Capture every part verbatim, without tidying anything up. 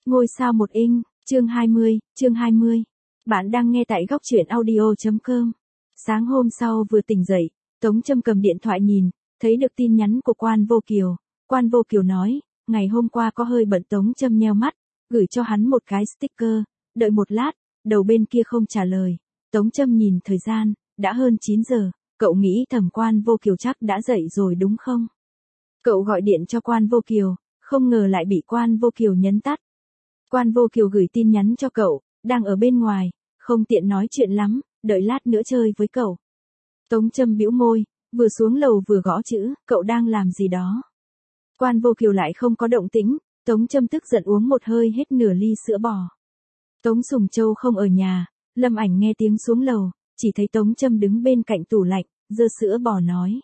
Ngôi sao một inch, chương hai mươi, chương hai mươi. Bạn đang nghe tại góc truyện audio chấm com. Sáng hôm sau vừa tỉnh dậy, Tống Trâm cầm điện thoại nhìn, thấy được tin nhắn của Quan Vô Kiều. Quan Vô Kiều nói, ngày hôm qua có hơi bận. Tống Trâm nheo mắt, gửi cho hắn một cái sticker, đợi một lát, đầu bên kia không trả lời. Tống Trâm nhìn thời gian, đã hơn chín giờ, cậu nghĩ thầm Quan Vô Kiều chắc đã dậy rồi đúng không? Cậu gọi điện cho Quan Vô Kiều, không ngờ lại bị Quan Vô Kiều nhấn tắt. Quan Vô Kiều gửi tin nhắn cho cậu, đang ở bên ngoài, không tiện nói chuyện lắm, đợi lát nữa chơi với cậu. Tống Trâm bĩu môi, vừa xuống lầu vừa gõ chữ, cậu đang làm gì đó. Quan Vô Kiều lại không có động tĩnh, Tống Trâm tức giận uống một hơi hết nửa ly sữa bò. Tống Sùng Châu không ở nhà, Lâm Ảnh nghe tiếng xuống lầu, chỉ thấy Tống Trâm đứng bên cạnh tủ lạnh, giơ sữa bò nói.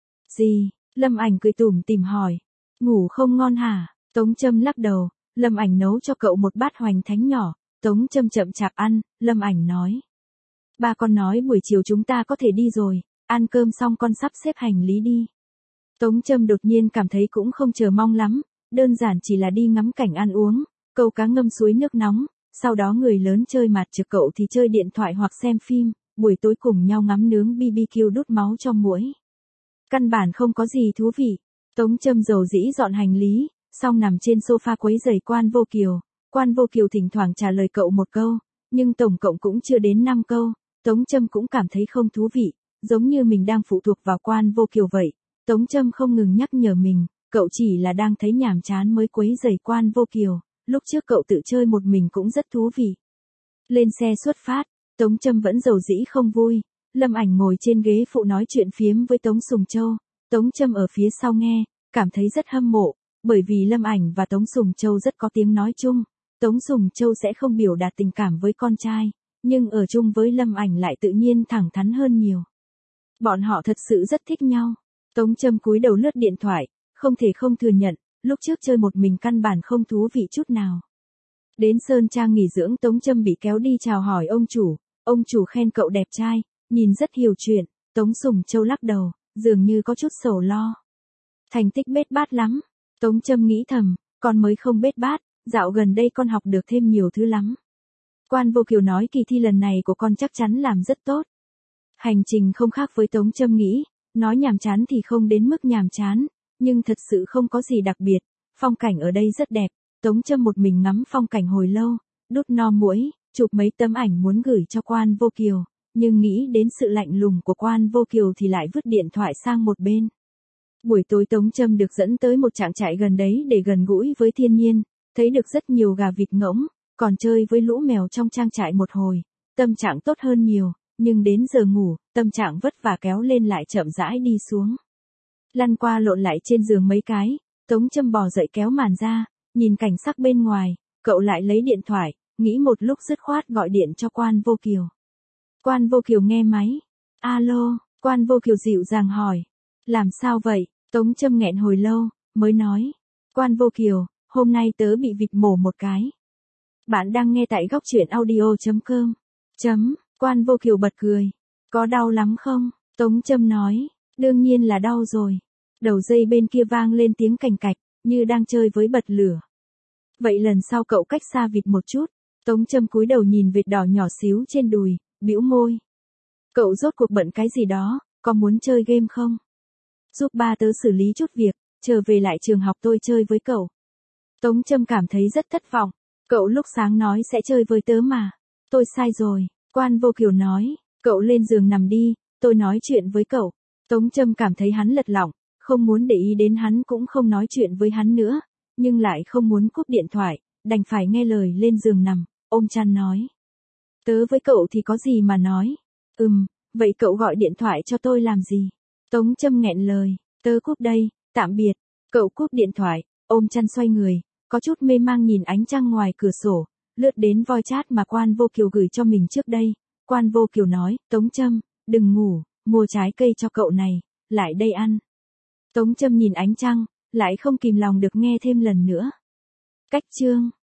Gì? Lâm Ảnh cười tủm tỉm hỏi. Ngủ không ngon hả? Tống Trâm lắc đầu, Lâm Ảnh nấu cho cậu một bát hoành thánh nhỏ, Tống Trâm chậm chạp ăn, Lâm Ảnh nói. Ba con nói buổi chiều chúng ta có thể đi rồi, ăn cơm xong con sắp xếp hành lý đi. Tống Trâm đột nhiên cảm thấy cũng không chờ mong lắm, đơn giản chỉ là đi ngắm cảnh ăn uống, câu cá ngâm suối nước nóng, sau đó người lớn chơi mặt trượt, cậu thì chơi điện thoại hoặc xem phim, buổi tối cùng nhau ngắm nướng bê bê kiu đút máu cho muỗi. Căn bản không có gì thú vị. Tống Trâm dầu dĩ dọn hành lý, xong nằm trên sofa quấy rầy Quan Vô Kiều. Quan Vô Kiều thỉnh thoảng trả lời cậu một câu, nhưng tổng cộng cũng chưa đến năm câu. Tống Trâm cũng cảm thấy không thú vị, giống như mình đang phụ thuộc vào Quan Vô Kiều vậy. Tống Trâm không ngừng nhắc nhở mình, cậu chỉ là đang thấy nhàm chán mới quấy rầy Quan Vô Kiều, lúc trước cậu tự chơi một mình cũng rất thú vị. Lên xe xuất phát, Tống Trâm vẫn dầu dĩ không vui. Lâm Ảnh ngồi trên ghế phụ nói chuyện phiếm với Tống Sùng Châu, Tống Trâm ở phía sau nghe, cảm thấy rất hâm mộ, bởi vì Lâm Ảnh và Tống Sùng Châu rất có tiếng nói chung. Tống Sùng Châu sẽ không biểu đạt tình cảm với con trai, nhưng ở chung với Lâm Ảnh lại tự nhiên thẳng thắn hơn nhiều. Bọn họ thật sự rất thích nhau. Tống Trâm cúi đầu lướt điện thoại, không thể không thừa nhận, lúc trước chơi một mình căn bản không thú vị chút nào. Đến Sơn Trang nghỉ dưỡng, Tống Trâm bị kéo đi chào hỏi ông chủ, ông chủ khen cậu đẹp trai, nhìn rất hiểu chuyện. Tống Sùng Châu lắc đầu, dường như có chút sầu lo. Thành tích bết bát lắm. Tống Trâm nghĩ thầm, con mới không bết bát, dạo gần đây con học được thêm nhiều thứ lắm. Quan Vô Kiều nói kỳ thi lần này của con chắc chắn làm rất tốt. Hành trình không khác với Tống Trâm nghĩ, nói nhàm chán thì không đến mức nhàm chán, nhưng thật sự không có gì đặc biệt, phong cảnh ở đây rất đẹp. Tống Trâm một mình ngắm phong cảnh hồi lâu, đút no muỗi, chụp mấy tấm ảnh muốn gửi cho Quan Vô Kiều, nhưng nghĩ đến sự lạnh lùng của Quan Vô Kiều thì lại vứt điện thoại sang một bên. Buổi tối Tống Trâm được dẫn tới một trang trại gần đấy để gần gũi với thiên nhiên, thấy được rất nhiều gà vịt ngỗng, còn chơi với lũ mèo trong trang trại một hồi, tâm trạng tốt hơn nhiều, nhưng đến giờ ngủ, tâm trạng vất vả kéo lên lại chậm rãi đi xuống. Lăn qua lộn lại trên giường mấy cái, Tống Trâm bò dậy kéo màn ra, nhìn cảnh sắc bên ngoài, cậu lại lấy điện thoại, nghĩ một lúc dứt khoát gọi điện cho Quan Vô Kiều. Quan Vô Kiều nghe máy. Alo, Quan Vô Kiều dịu dàng hỏi. Làm sao vậy? Tống Trâm nghẹn hồi lâu, mới nói. Quan Vô Kiều, hôm nay tớ bị vịt mổ một cái. Bạn đang nghe tại góc truyện audio chấm com. Chấm, Quan Vô Kiều bật cười. Có đau lắm không? Tống Trâm nói. Đương nhiên là đau rồi. Đầu dây bên kia vang lên tiếng cành cạch, như đang chơi với bật lửa. Vậy lần sau cậu cách xa vịt một chút. Tống Trâm cúi đầu nhìn vịt đỏ nhỏ xíu trên đùi, bĩu môi. Cậu rốt cuộc bận cái gì đó, có muốn chơi game không? Giúp ba tớ xử lý chút việc, trở về lại trường học tôi chơi với cậu. Tống Trâm cảm thấy rất thất vọng. Cậu lúc sáng nói sẽ chơi với tớ mà. Tôi sai rồi, Quan Vô Kiều nói. Cậu lên giường nằm đi, tôi nói chuyện với cậu. Tống Trâm cảm thấy hắn lật lọng, không muốn để ý đến hắn cũng không nói chuyện với hắn nữa, nhưng lại không muốn cúp điện thoại, đành phải nghe lời lên giường nằm, ôm chăn nói. Tớ với cậu thì có gì mà nói. Ừm, vậy cậu gọi điện thoại cho tôi làm gì? Tống Trâm nghẹn lời, tớ cúp đây, tạm biệt. Cậu cúp điện thoại, ôm chăn xoay người, có chút mê mang nhìn ánh trăng ngoài cửa sổ, lướt đến voice chat mà Quan Vô Kiều gửi cho mình trước đây. Quan Vô Kiều nói, Tống Trâm, đừng ngủ, mua trái cây cho cậu này, lại đây ăn. Tống Trâm nhìn ánh trăng, lại không kìm lòng được nghe thêm lần nữa. Cách chương.